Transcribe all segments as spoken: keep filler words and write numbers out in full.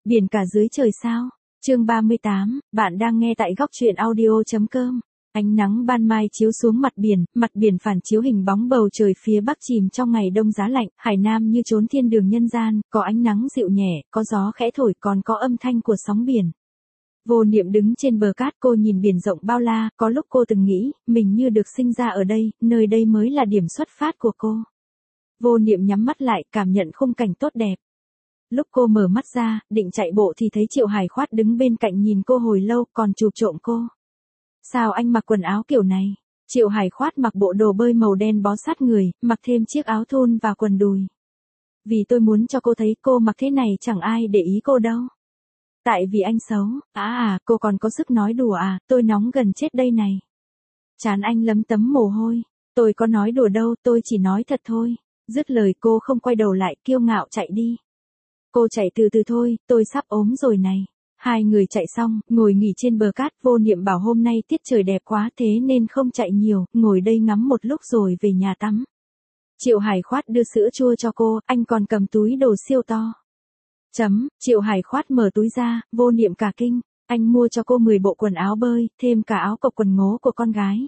Biển cả dưới trời sao? Chương ba mươi tám, bạn đang nghe tại góc truyện audio.com. Ánh nắng ban mai chiếu xuống mặt biển, mặt biển phản chiếu hình bóng bầu trời phía bắc chìm trong ngày đông giá lạnh, Hải Nam như chốn thiên đường nhân gian, có ánh nắng dịu nhẹ, có gió khẽ thổi, còn có âm thanh của sóng biển. Vô Niệm đứng trên bờ cát, cô nhìn biển rộng bao la, có lúc cô từng nghĩ, mình như được sinh ra ở đây, nơi đây mới là điểm xuất phát của cô. Vô Niệm nhắm mắt lại, cảm nhận khung cảnh tốt đẹp. Lúc cô mở mắt ra, định chạy bộ thì thấy Triệu Hải Khoát đứng bên cạnh nhìn cô hồi lâu, còn chụp trộm cô. Sao anh mặc quần áo kiểu này? Triệu Hải Khoát mặc bộ đồ bơi màu đen bó sát người, mặc thêm chiếc áo thun và quần đùi. Vì tôi muốn cho cô thấy cô mặc thế này chẳng ai để ý cô đâu. Tại vì anh xấu, à à, cô còn có sức nói đùa à, tôi nóng gần chết đây này. Trán anh lấm tấm mồ hôi, tôi có nói đùa đâu, tôi chỉ nói thật thôi. Dứt lời cô không quay đầu lại, kiêu ngạo chạy đi. Cô chạy từ từ thôi, tôi sắp ốm rồi này. Hai người chạy xong, ngồi nghỉ trên bờ cát, Vô Niệm bảo hôm nay tiết trời đẹp quá thế nên không chạy nhiều, ngồi đây ngắm một lúc rồi về nhà tắm. Triệu Hải Khoát đưa sữa chua cho cô, anh còn cầm túi đồ siêu to. Chấm, Triệu Hải Khoát mở túi ra, Vô Niệm cả kinh, anh mua cho cô mười bộ quần áo bơi, thêm cả áo cộc quần ngố của con gái.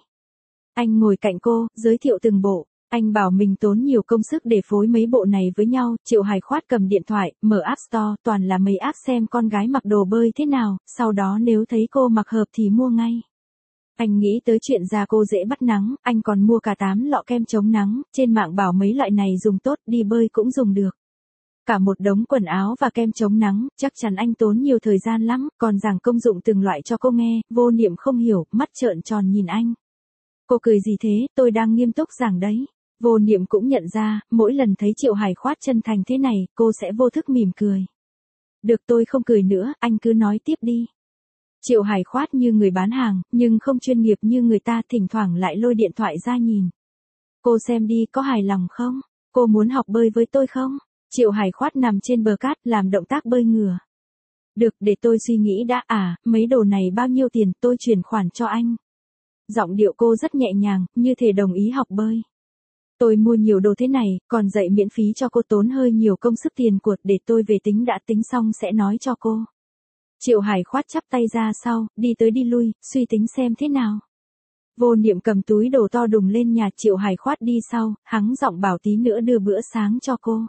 Anh ngồi cạnh cô, giới thiệu từng bộ. Anh bảo mình tốn nhiều công sức để phối mấy bộ này với nhau, Triệu Hải Khoát cầm điện thoại, mở App Store, toàn là mấy app xem con gái mặc đồ bơi thế nào, sau đó nếu thấy cô mặc hợp thì mua ngay. Anh nghĩ tới chuyện da cô dễ bắt nắng, anh còn mua cả tám lọ kem chống nắng, trên mạng bảo mấy loại này dùng tốt, đi bơi cũng dùng được. Cả một đống quần áo và kem chống nắng, chắc chắn anh tốn nhiều thời gian lắm, còn giảng công dụng từng loại cho cô nghe, Vô Niệm không hiểu, mắt trợn tròn nhìn anh. Cô cười gì thế, tôi đang nghiêm túc giảng đấy. Vô Niệm cũng nhận ra, mỗi lần thấy Triệu Hải Khoát chân thành thế này, cô sẽ vô thức mỉm cười. Được, tôi không cười nữa, anh cứ nói tiếp đi. Triệu Hải Khoát như người bán hàng, nhưng không chuyên nghiệp như người ta, thỉnh thoảng lại lôi điện thoại ra nhìn. Cô xem đi, có hài lòng không? Cô muốn học bơi với tôi không? Triệu Hải Khoát nằm trên bờ cát, làm động tác bơi ngửa. Được, để tôi suy nghĩ đã, à, mấy đồ này bao nhiêu tiền, tôi chuyển khoản cho anh. Giọng điệu cô rất nhẹ nhàng, như thể đồng ý học bơi. Tôi mua nhiều đồ thế này, còn dạy miễn phí cho cô, tốn hơi nhiều công sức tiền của, để tôi về tính đã, tính xong sẽ nói cho cô. Triệu Hải Khoát chắp tay ra sau, đi tới đi lui, suy tính xem thế nào. Vô Niệm cầm túi đồ to đùng lên nhà, Triệu Hải Khoát đi sau, hắng giọng bảo tí nữa đưa bữa sáng cho cô.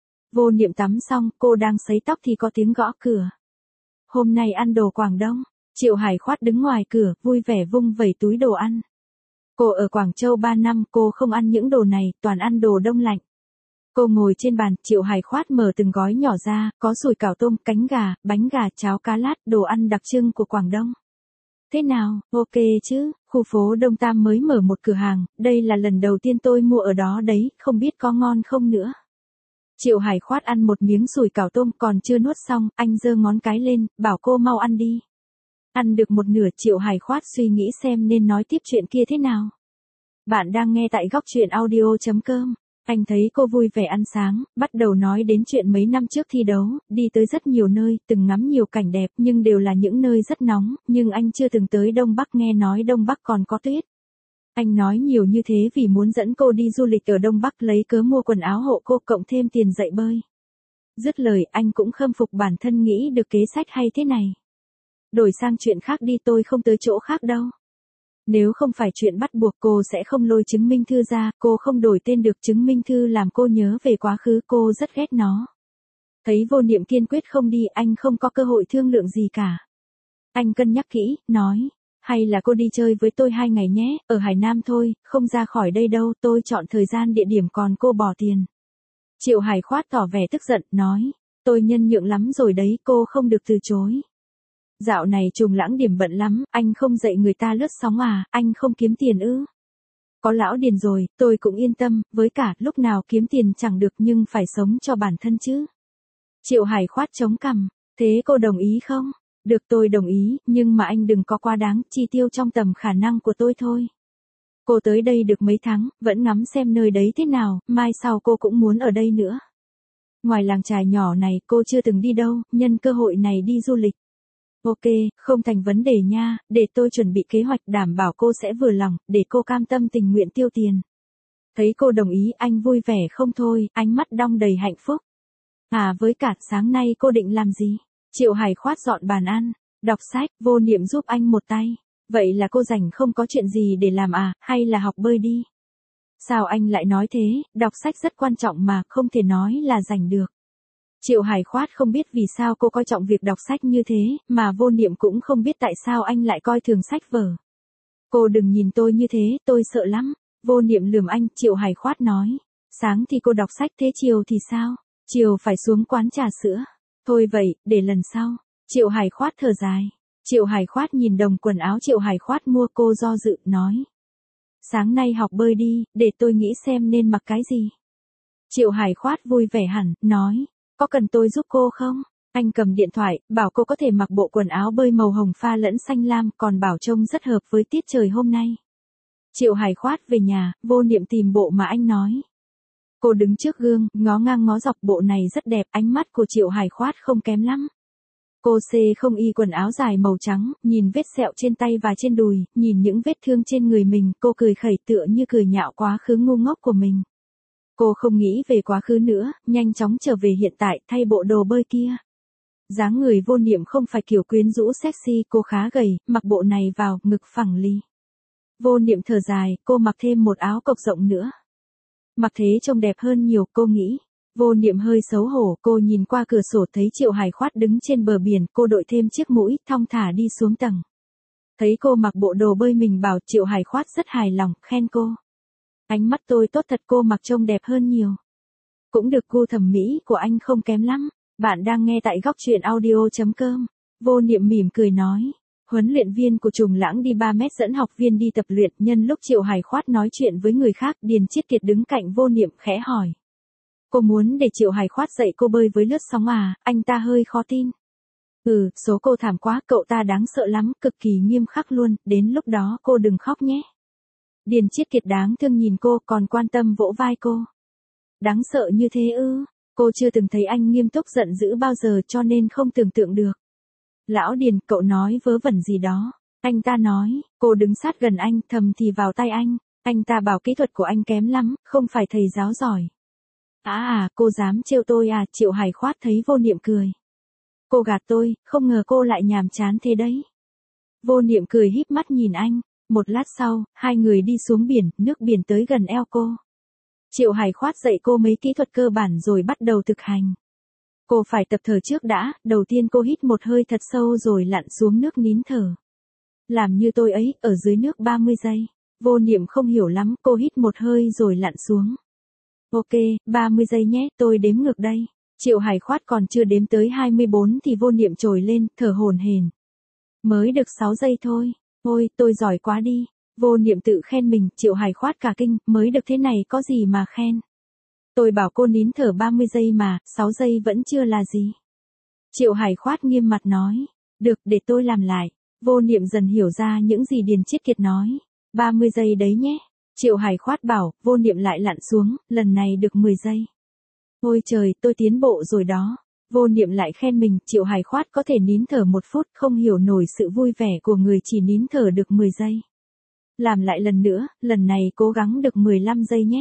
Vô Niệm tắm xong, cô đang sấy tóc thì có tiếng gõ cửa. Hôm nay ăn đồ Quảng Đông. Triệu Hải Khoát đứng ngoài cửa, vui vẻ vung vẩy túi đồ ăn. Cô ở Quảng Châu ba năm, cô không ăn những đồ này, toàn ăn đồ đông lạnh. Cô ngồi trên bàn, Triệu Hải Khoát mở từng gói nhỏ ra, có sủi cảo tôm, cánh gà, bánh gà, cháo cá lát, đồ ăn đặc trưng của Quảng Đông. Thế nào, ok chứ, khu phố Đông Tam mới mở một cửa hàng, đây là lần đầu tiên tôi mua ở đó đấy, không biết có ngon không nữa. Triệu Hải Khoát ăn một miếng sủi cảo tôm còn chưa nuốt xong, anh giơ ngón cái lên, bảo cô mau ăn đi. Ăn được một nửa, Triệu Hải Khoát suy nghĩ xem nên nói tiếp chuyện kia thế nào. Bạn đang nghe tại góc truyện audio.com. Anh thấy cô vui vẻ ăn sáng, bắt đầu nói đến chuyện mấy năm trước thi đấu, đi tới rất nhiều nơi, từng ngắm nhiều cảnh đẹp, nhưng đều là những nơi rất nóng, nhưng anh chưa từng tới Đông Bắc, nghe nói Đông Bắc còn có tuyết. Anh nói nhiều như thế vì muốn dẫn cô đi du lịch ở Đông Bắc, lấy cớ mua quần áo hộ cô cộng thêm tiền dạy bơi. Dứt lời, anh cũng khâm phục bản thân nghĩ được kế sách hay thế này. Đổi sang chuyện khác đi, tôi không tới chỗ khác đâu. Nếu không phải chuyện bắt buộc cô sẽ không lôi chứng minh thư ra, cô không đổi tên được, chứng minh thư làm cô nhớ về quá khứ, cô rất ghét nó. Thấy Vô Niệm kiên quyết không đi, anh không có cơ hội thương lượng gì cả. Anh cân nhắc kỹ, nói, hay là cô đi chơi với tôi hai ngày nhé, ở Hải Nam thôi, không ra khỏi đây đâu, tôi chọn thời gian địa điểm còn cô bỏ tiền. Triệu Hải Khoát tỏ vẻ tức giận, nói, tôi nhân nhượng lắm rồi đấy, cô không được từ chối. Dạo này Trùng Lãng điểm bận lắm, anh không dạy người ta lướt sóng à, anh không kiếm tiền ư? Có lão Điền rồi, tôi cũng yên tâm, với cả, lúc nào kiếm tiền chẳng được nhưng phải sống cho bản thân chứ. Triệu Hải Khoát chống cằm, thế cô đồng ý không? Được, tôi đồng ý, nhưng mà anh đừng có quá đáng, chi tiêu trong tầm khả năng của tôi thôi. Cô tới đây được mấy tháng, vẫn ngắm xem nơi đấy thế nào, mai sau cô cũng muốn ở đây nữa. Ngoài làng chài nhỏ này cô chưa từng đi đâu, nhân cơ hội này đi du lịch. Ok, không thành vấn đề nha, để tôi chuẩn bị kế hoạch đảm bảo cô sẽ vừa lòng, để cô cam tâm tình nguyện tiêu tiền. Thấy cô đồng ý, anh vui vẻ không thôi, ánh mắt đong đầy hạnh phúc. À với cả, sáng nay cô định làm gì? Triệu Hải khoát dọn bàn ăn, đọc sách, Vô Niệm giúp anh một tay. Vậy là cô rảnh không có chuyện gì để làm à, hay là học bơi đi? Sao anh lại nói thế, đọc sách rất quan trọng mà, không thể nói là rảnh được. Triệu Hải khoát không biết vì sao cô coi trọng việc đọc sách như thế, mà Vô Niệm cũng không biết tại sao anh lại coi thường sách vở. Cô đừng nhìn tôi như thế, tôi sợ lắm. Vô Niệm lườm anh, Triệu Hải khoát nói. Sáng thì cô đọc sách thế chiều thì sao? Chiều phải xuống quán trà sữa. Thôi vậy, để lần sau. Triệu Hải khoát thở dài. Triệu Hải khoát nhìn đồng quần áo Triệu Hải khoát mua, cô do dự, nói. Sáng nay học bơi đi, để tôi nghĩ xem nên mặc cái gì. Triệu Hải khoát vui vẻ hẳn, nói. Có cần tôi giúp cô không? Anh cầm điện thoại, bảo cô có thể mặc bộ quần áo bơi màu hồng pha lẫn xanh lam, còn bảo trông rất hợp với tiết trời hôm nay. Triệu Hải khoát về nhà, Vô Niệm tìm bộ mà anh nói. Cô đứng trước gương, ngó ngang ngó dọc, bộ này rất đẹp, ánh mắt của Triệu Hải khoát không kém lắm. Cô xê không y quần áo dài màu trắng, nhìn vết sẹo trên tay và trên đùi, nhìn những vết thương trên người mình, cô cười khẩy tựa như cười nhạo quá khứ ngu ngốc của mình. Cô không nghĩ về quá khứ nữa, nhanh chóng trở về hiện tại, thay bộ đồ bơi kia. Dáng người Vô Niệm không phải kiểu quyến rũ sexy, cô khá gầy, mặc bộ này vào, ngực phẳng lì. Vô Niệm thở dài, cô mặc thêm một áo cộc rộng nữa. Mặc thế trông đẹp hơn nhiều, cô nghĩ. Vô Niệm hơi xấu hổ, cô nhìn qua cửa sổ thấy Triệu Hải khoát đứng trên bờ biển, cô đội thêm chiếc mũi, thong thả đi xuống tầng. Thấy cô mặc bộ đồ bơi mình bảo, Triệu Hải khoát rất hài lòng, khen cô. Ánh mắt tôi tốt thật, cô mặc trông đẹp hơn nhiều. Cũng được, gu thẩm mỹ của anh không kém lắm. Bạn đang nghe tại góc truyện audio chấm com. Vô Niệm mỉm cười nói. Huấn luyện viên của Trùng Lãng đi ba mét dẫn học viên đi tập luyện, nhân lúc Triệu Hải khoát nói chuyện với người khác, Điền Chiết Kiệt đứng cạnh Vô Niệm khẽ hỏi. Cô muốn để Triệu Hải khoát dạy cô bơi với lướt sóng à, anh ta hơi khó tin. Ừ, số cô thảm quá, cậu ta đáng sợ lắm, cực kỳ nghiêm khắc luôn, đến lúc đó cô đừng khóc nhé. Điền Chiết Kiệt đáng thương nhìn cô, còn quan tâm vỗ vai cô. Đáng sợ như thế ư, cô chưa từng thấy anh nghiêm túc giận dữ bao giờ cho nên không tưởng tượng được. Lão Điền, cậu nói vớ vẩn gì đó. Anh ta nói, cô đứng sát gần anh, thầm thì vào tay anh. Anh ta bảo kỹ thuật của anh kém lắm, không phải thầy giáo giỏi. À à, cô dám trêu tôi à, Triệu Hải khoát thấy Vô Niệm cười. Cô gạt tôi, không ngờ cô lại nhàm chán thế đấy. Vô Niệm cười híp mắt nhìn anh. Một lát sau, hai người đi xuống biển, nước biển tới gần eo cô. Triệu Hải khoát dạy cô mấy kỹ thuật cơ bản rồi bắt đầu thực hành. Cô phải tập thở trước đã, đầu tiên cô hít một hơi thật sâu rồi lặn xuống nước nín thở. Làm như tôi ấy, ở dưới nước ba mươi giây. Vô Niệm không hiểu lắm, cô hít một hơi rồi lặn xuống. Ok, ba mươi giây nhé, tôi đếm ngược đây. Triệu Hải khoát còn chưa đếm tới hai mươi bốn thì Vô Niệm trồi lên, thở hổn hển. Mới được sáu giây thôi. Ôi, tôi giỏi quá đi. Vô Niệm tự khen mình, Triệu Hải khoát cả kinh, mới được thế này có gì mà khen. Tôi bảo cô nín thở ba mươi giây mà, sáu giây vẫn chưa là gì. Triệu Hải khoát nghiêm mặt nói. Được, để tôi làm lại. Vô Niệm dần hiểu ra những gì Điền Chiết Kiệt nói. ba mươi giây đấy nhé. Triệu Hải khoát bảo, Vô Niệm lại lặn xuống, lần này được mười giây. Ôi trời, tôi tiến bộ rồi đó. Vô Niệm lại khen mình, Triệu Hải khoát có thể nín thở một phút, không hiểu nổi sự vui vẻ của người chỉ nín thở được mười giây. Làm lại lần nữa, lần này cố gắng được mười lăm giây nhé.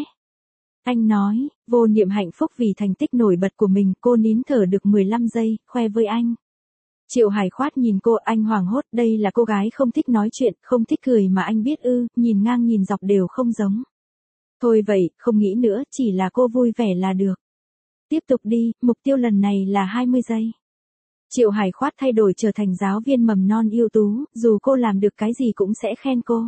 Anh nói, Vô Niệm hạnh phúc vì thành tích nổi bật của mình, cô nín thở được mười lăm giây, khoe với anh. Triệu Hải khoát nhìn cô, anh hoảng hốt, đây là cô gái không thích nói chuyện, không thích cười mà anh biết ư, nhìn ngang nhìn dọc đều không giống. Thôi vậy, không nghĩ nữa, chỉ là cô vui vẻ là được. Tiếp tục đi, mục tiêu lần này là hai mươi giây. Triệu Hải khoát thay đổi trở thành giáo viên mầm non ưu tú, dù cô làm được cái gì cũng sẽ khen cô.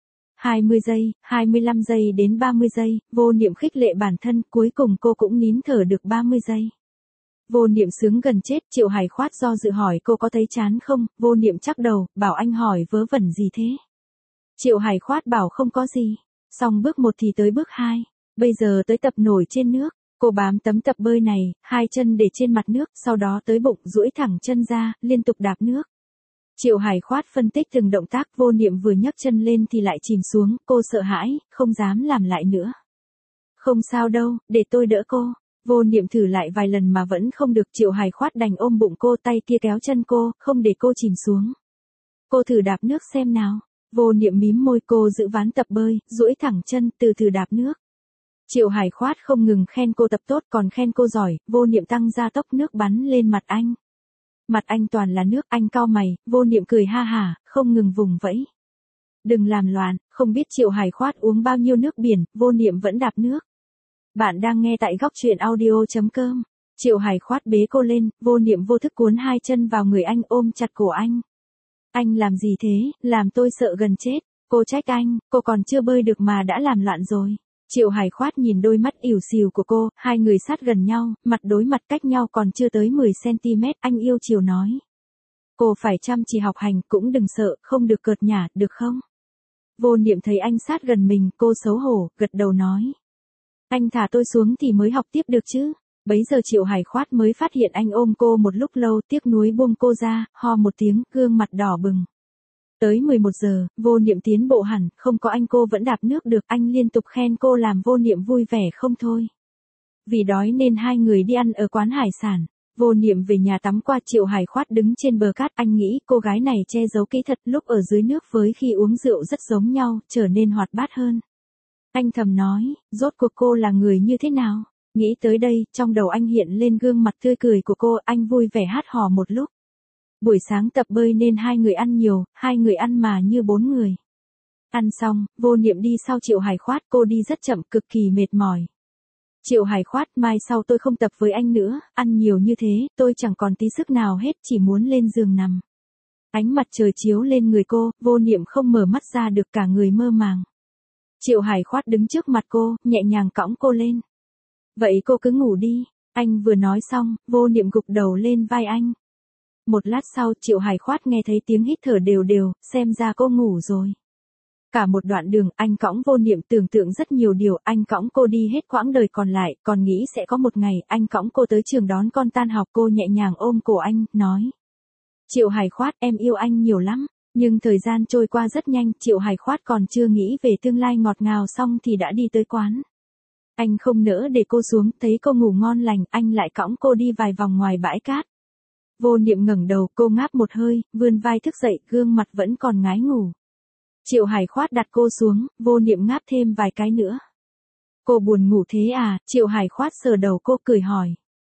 hai mươi giây, hai mươi lăm giây đến ba mươi giây, Vô Niệm khích lệ bản thân, cuối cùng cô cũng nín thở được ba mươi giây. Vô Niệm sướng gần chết, Triệu Hải khoát do dự hỏi cô có thấy chán không, Vô Niệm chắc đầu, bảo anh hỏi vớ vẩn gì thế. Triệu Hải khoát bảo không có gì, xong bước một thì tới bước hai, bây giờ tới tập nổi trên nước. Cô bám tấm tập bơi này, hai chân để trên mặt nước, sau đó tới bụng, duỗi thẳng chân ra, liên tục đạp nước. Triệu Hải khoát phân tích từng động tác, Vô Niệm vừa nhấc chân lên thì lại chìm xuống, cô sợ hãi, không dám làm lại nữa. Không sao đâu, để tôi đỡ cô. Vô Niệm thử lại vài lần mà vẫn không được, Triệu Hải khoát đành ôm bụng cô, tay kia kéo chân cô, không để cô chìm xuống. Cô thử đạp nước xem nào. Vô Niệm mím môi, cô giữ ván tập bơi, duỗi thẳng chân, từ từ đạp nước. Triệu Hải khoát không ngừng khen cô tập tốt còn khen cô giỏi, Vô Niệm tăng gia tốc, nước bắn lên mặt anh. Mặt anh toàn là nước, anh cau mày, Vô Niệm cười ha hả, không ngừng vùng vẫy. Đừng làm loạn, không biết Triệu Hải Khoát uống bao nhiêu nước biển, Vô Niệm vẫn đạp nước. Bạn đang nghe tại góc truyện audio.com. Triệu Hải Khoát bế cô lên, Vô Niệm vô thức cuốn hai chân vào người anh ôm chặt cổ anh. Anh làm gì thế, làm tôi sợ gần chết. Cô trách anh, cô còn chưa bơi được mà đã làm loạn rồi. Triệu Hải Khoát nhìn đôi mắt ỉu xìu của cô, hai người sát gần nhau, mặt đối mặt cách nhau còn chưa tới mười xăng-ti-mét, anh yêu chiều nói. Cô phải chăm chỉ học hành, cũng đừng sợ, không được cợt nhả, được không? Vô Niệm thấy anh sát gần mình, cô xấu hổ, gật đầu nói. Anh thả tôi xuống thì mới học tiếp được chứ. Bấy giờ Triệu Hải Khoát mới phát hiện anh ôm cô một lúc lâu, tiếc nuối buông cô ra, ho một tiếng, gương mặt đỏ bừng. Tới mười một giờ, Vô Niệm tiến bộ hẳn, không có anh cô vẫn đạp nước được, anh liên tục khen cô làm Vô Niệm vui vẻ không thôi. Vì đói nên hai người đi ăn ở quán hải sản. Vô Niệm về nhà tắm qua, Triệu Hải Khoát đứng trên bờ cát, anh nghĩ cô gái này che giấu kỹ thật, lúc ở dưới nước với khi uống rượu rất giống nhau, trở nên hoạt bát hơn. Anh thầm nói, rốt cuộc cô là người như thế nào? Nghĩ tới đây, trong đầu anh hiện lên gương mặt tươi cười của cô, anh vui vẻ hát hò một lúc. Buổi sáng tập bơi nên hai người ăn nhiều, hai người ăn mà như bốn người. Ăn xong, Vô Niệm đi sau Triệu Hải Khoát, cô đi rất chậm, cực kỳ mệt mỏi. Triệu Hải Khoát, mai sau tôi không tập với anh nữa, ăn nhiều như thế, tôi chẳng còn tí sức nào hết, chỉ muốn lên giường nằm. Ánh mặt trời chiếu lên người cô, Vô Niệm không mở mắt ra được, cả người mơ màng. Triệu Hải Khoát đứng trước mặt cô, nhẹ nhàng cõng cô lên. Vậy cô cứ ngủ đi. Anh vừa nói xong, Vô Niệm gục đầu lên vai anh. Một lát sau, Triệu Hải Khoát nghe thấy tiếng hít thở đều đều, xem ra cô ngủ rồi. Cả một đoạn đường, anh cõng Vô Niệm tưởng tượng rất nhiều điều, anh cõng cô đi hết quãng đời còn lại, còn nghĩ sẽ có một ngày, anh cõng cô tới trường đón con tan học, cô nhẹ nhàng ôm cổ anh, nói. Triệu Hải Khoát, em yêu anh nhiều lắm. Nhưng thời gian trôi qua rất nhanh, Triệu Hải Khoát còn chưa nghĩ về tương lai ngọt ngào xong thì đã đi tới quán. Anh không nỡ để cô xuống, thấy cô ngủ ngon lành, anh lại cõng cô đi vài vòng ngoài bãi cát. Vô Niệm ngẩng đầu, cô ngáp một hơi, vươn vai thức dậy, gương mặt vẫn còn ngái ngủ. Triệu Hải Khoát đặt cô xuống, Vô Niệm ngáp thêm vài cái nữa. Cô buồn ngủ thế à? Triệu Hải Khoát sờ đầu cô cười hỏi.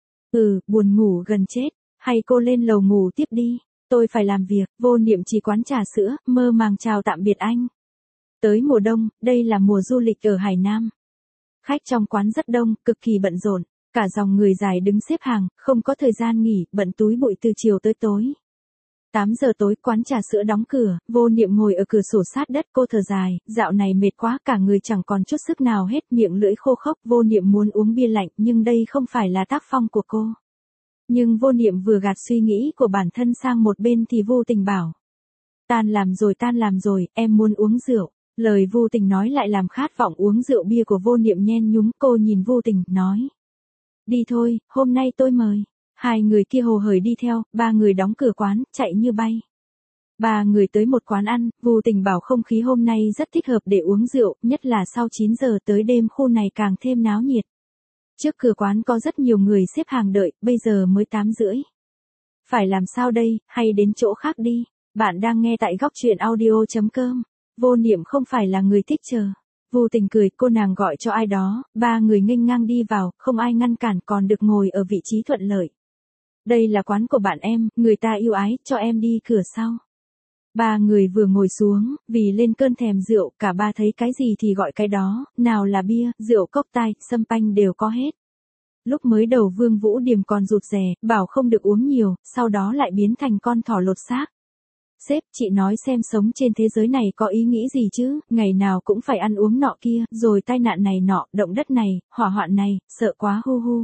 Ừ, buồn ngủ gần chết, hay cô lên lầu ngủ tiếp đi, tôi phải làm việc. Vô Niệm chỉ quán trà sữa, mơ màng chào tạm biệt anh. Tới mùa đông, đây là mùa du lịch ở Hải Nam. Khách trong quán rất đông, cực kỳ bận rộn, cả dòng người dài đứng xếp hàng, không có thời gian nghỉ, bận túi bụi từ chiều tới tối. tám giờ tối, quán trà sữa đóng cửa, Vô Niệm ngồi ở cửa sổ sát đất, cô thở dài, dạo này mệt quá, cả người chẳng còn chút sức nào hết, miệng lưỡi khô khốc. Vô Niệm muốn uống bia lạnh, nhưng đây không phải là tác phong của cô. Nhưng Vô Niệm vừa gạt suy nghĩ của bản thân sang một bên thì Vô Tình bảo. Tan làm rồi, tan làm rồi, em muốn uống rượu. Lời Vô Tình nói lại làm khát vọng uống rượu bia của Vô Niệm nhen nhúm, cô nhìn Vô Tình, nói. Đi thôi, hôm nay tôi mời. Hai người kia hồ hởi đi theo, ba người đóng cửa quán, chạy như bay. Ba người tới một quán ăn, Vô Tình bảo không khí hôm nay rất thích hợp để uống rượu, nhất là sau chín giờ tới đêm khu này càng thêm náo nhiệt. Trước cửa quán có rất nhiều người xếp hàng đợi, bây giờ mới tám rưỡi. Phải làm sao đây, hay đến chỗ khác đi. Bạn đang nghe tại góc truyện audio.com. Vô Niệm không phải là người thích chờ. Vô Tình cười, cô nàng gọi cho ai đó, ba người nghênh ngang đi vào, không ai ngăn cản, còn được ngồi ở vị trí thuận lợi. Đây là quán của bạn em, người ta yêu ái, cho em đi cửa sau. Ba người vừa ngồi xuống, vì lên cơn thèm rượu, cả ba thấy cái gì thì gọi cái đó, nào là bia, rượu cốc tai, sâm panh đều có hết. Lúc mới đầu Vương Vũ Điềm còn rụt rè, bảo không được uống nhiều, sau đó lại biến thành con thỏ lột xác. Sếp, chị nói xem sống trên thế giới này có ý nghĩ gì chứ, ngày nào cũng phải ăn uống nọ kia, rồi tai nạn này nọ, động đất này, hỏa hoạn này, sợ quá hu hu.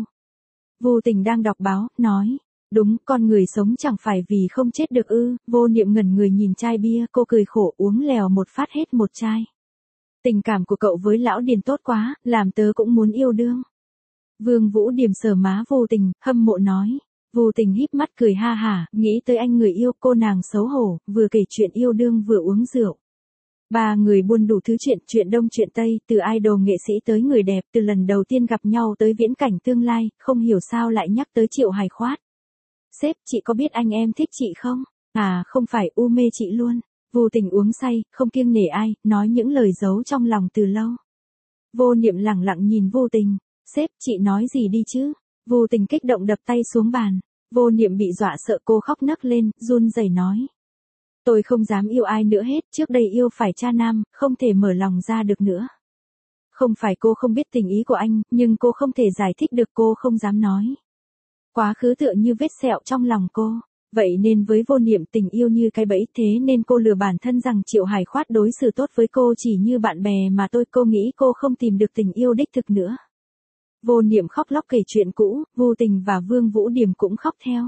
Vô Tình đang đọc báo, nói. Đúng, con người sống chẳng phải vì không chết được ư. Vô Niệm ngẩn người nhìn chai bia, cô cười khổ uống lèo một phát hết một chai. Tình cảm của cậu với lão Điền tốt quá, làm tớ cũng muốn yêu đương. Vương Vũ Điềm sờ má Vô Tình, hâm mộ nói. Vô Tình híp mắt cười ha hả, nghĩ tới anh người yêu, cô nàng xấu hổ, vừa kể chuyện yêu đương vừa uống rượu. Ba người buôn đủ thứ chuyện, chuyện đông chuyện tây, từ idol nghệ sĩ tới người đẹp, từ lần đầu tiên gặp nhau tới viễn cảnh tương lai, không hiểu sao lại nhắc tới Triệu Hải Khoát. Sếp, chị có biết anh em thích chị không? À, không phải, u mê chị luôn. Vô Tình uống say, không kiêng nể ai, nói những lời giấu trong lòng từ lâu. Vô Niệm lẳng lặng nhìn Vô Tình. Sếp, chị nói gì đi chứ? Vô Tình kích động đập tay xuống bàn. Vô Niệm bị dọa sợ, cô khóc nấc lên, run rẩy nói. Tôi không dám yêu ai nữa hết, trước đây yêu phải cha nam, không thể mở lòng ra được nữa. Không phải cô không biết tình ý của anh, nhưng cô không thể giải thích được, cô không dám nói. Quá khứ tựa như vết sẹo trong lòng cô. Vậy nên với Vô Niệm tình yêu như cái bẫy, thế nên cô lừa bản thân rằng Triệu Hải Khoát đối xử tốt với cô chỉ như bạn bè mà tôi, cô nghĩ cô không tìm được tình yêu đích thực nữa. Vô Niệm khóc lóc kể chuyện cũ, Vu Tình và Vương Vũ Điềm cũng khóc theo.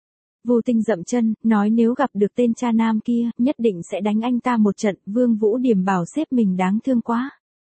Vu Tình dậm chân, nói nếu gặp được tên cha nam kia, nhất định sẽ đánh anh ta một trận, Vương Vũ Điềm bảo sếp mình đáng thương quá.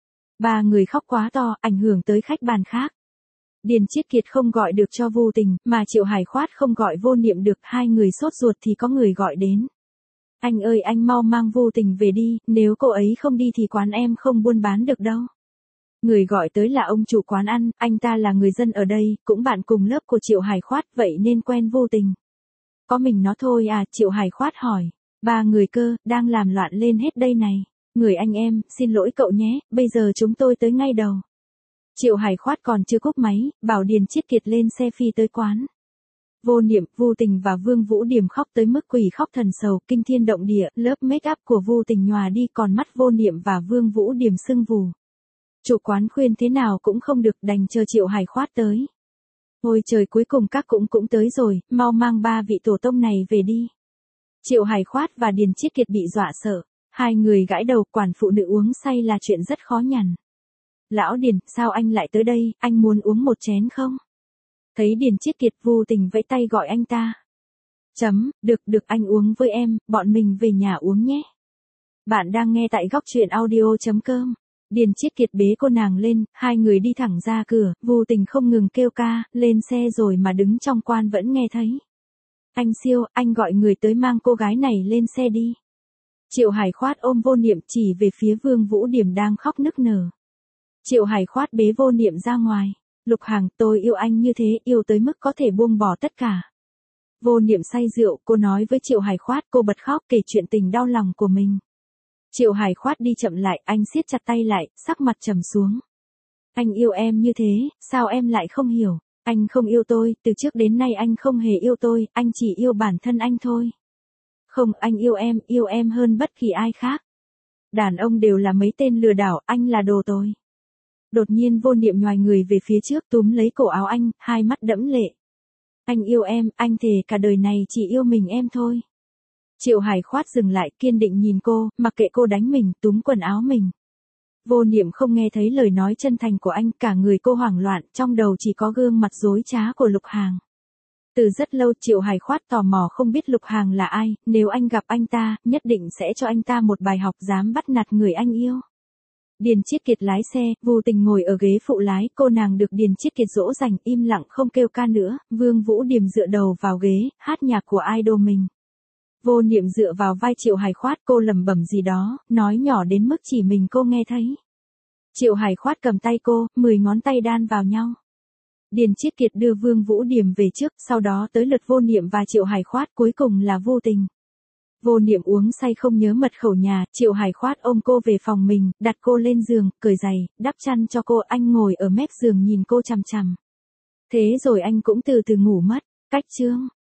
Ba người khóc quá to, ảnh hưởng tới khách bàn khác. Điền Chiết Kiệt không gọi được cho Vu Tình, mà Triệu Hải Khoát không gọi Vô Niệm được, hai người sốt ruột thì có người gọi đến. Anh ơi anh mau mang Vu Tình về đi, nếu cô ấy không đi thì quán em không buôn bán được đâu. Người gọi tới là ông chủ quán ăn, anh ta là người dân ở đây, cũng bạn cùng lớp của Triệu Hải Khoát, vậy nên quen Vu Tình. Có mình nó thôi à, Triệu Hải Khoát hỏi. Ba người cơ, đang làm loạn lên hết đây này. Người anh em, xin lỗi cậu nhé, bây giờ chúng tôi tới ngay đầu. Triệu Hải Khoát còn chưa cúp máy, bảo Điền Chiết Kiệt lên xe phi tới quán. Vô Niệm, Vu Tình và Vương Vũ Điềm khóc tới mức quỷ khóc thần sầu, kinh thiên động địa, lớp make up của Vu Tình nhòa đi, còn mắt Vô Niệm và Vương Vũ Điềm sưng vù. Chủ quán khuyên thế nào cũng không được, đành chờ Triệu Hải Khoát tới. Ôi trời, cuối cùng các cũng cũng tới rồi, mau mang ba vị tổ tông này về đi. Triệu Hải Khoát và Điền Chiết Kiệt bị dọa sợ, hai người gãi đầu, quản phụ nữ uống say là chuyện rất khó nhằn. Lão Điền, sao anh lại tới đây, anh muốn uống một chén không? Thấy Điền Chiết Kiệt, Vu Tình vẫy tay gọi anh ta. Chấm, được được anh uống với em, bọn mình về nhà uống nhé. Bạn đang nghe tại góc truyện audio chấm com. Điền Chiết Kiệt bế cô nàng lên, hai người đi thẳng ra cửa, Vu Tình không ngừng kêu ca, lên xe rồi mà đứng trong quan vẫn nghe thấy. Anh Siêu, anh gọi người tới mang cô gái này lên xe đi. Triệu Hải Khoát ôm Vô Niệm chỉ về phía Vương Vũ Điềm đang khóc nức nở. Triệu Hải Khoát bế Vô Niệm ra ngoài. Lục Hàng, tôi yêu anh như thế, yêu tới mức có thể buông bỏ tất cả. Vô Niệm say rượu, cô nói với Triệu Hải Khoát, cô bật khóc kể chuyện tình đau lòng của mình. Triệu Hải Khoát đi chậm lại, anh siết chặt tay lại, sắc mặt trầm xuống. Anh yêu em như thế, sao em lại không hiểu? Anh không yêu tôi, từ trước đến nay anh không hề yêu tôi, anh chỉ yêu bản thân anh thôi. Không, anh yêu em, yêu em hơn bất kỳ ai khác. Đàn ông đều là mấy tên lừa đảo, anh là đồ tồi. Đột nhiên Vô Niệm nhoài người về phía trước, túm lấy cổ áo anh, hai mắt đẫm lệ. Anh yêu em, anh thề cả đời này chỉ yêu mình em thôi. Triệu Hải Khoát dừng lại, kiên định nhìn cô, mặc kệ cô đánh mình, túm quần áo mình. Vô Niệm không nghe thấy lời nói chân thành của anh, cả người cô hoảng loạn, trong đầu chỉ có gương mặt dối trá của Lục Hàng. Từ rất lâu Triệu Hải Khoát tò mò không biết Lục Hàng là ai, nếu anh gặp anh ta, nhất định sẽ cho anh ta một bài học dám bắt nạt người anh yêu. Điền Chiết Kiệt lái xe, Vu Tình ngồi ở ghế phụ lái, cô nàng được Điền Chiết Kiệt dỗ dành, im lặng không kêu ca nữa, Vương Vũ Điềm dựa đầu vào ghế, hát nhạc của idol mình. Vô Niệm dựa vào vai Triệu Hải Khoát, cô lẩm bẩm gì đó, nói nhỏ đến mức chỉ mình cô nghe thấy. Triệu Hải Khoát cầm tay cô, mười ngón tay đan vào nhau. Điền Chiết Kiệt đưa Vương Vũ Điềm về trước, sau đó tới lượt Vô Niệm và Triệu Hải Khoát, cuối cùng là Vu Tình. Vô Niệm uống say không nhớ mật khẩu nhà, Triệu Hải Khoát ôm cô về phòng mình, đặt cô lên giường, cởi giày, đắp chăn cho cô, anh ngồi ở mép giường nhìn cô chằm chằm. Thế rồi anh cũng từ từ ngủ mất. Cách chương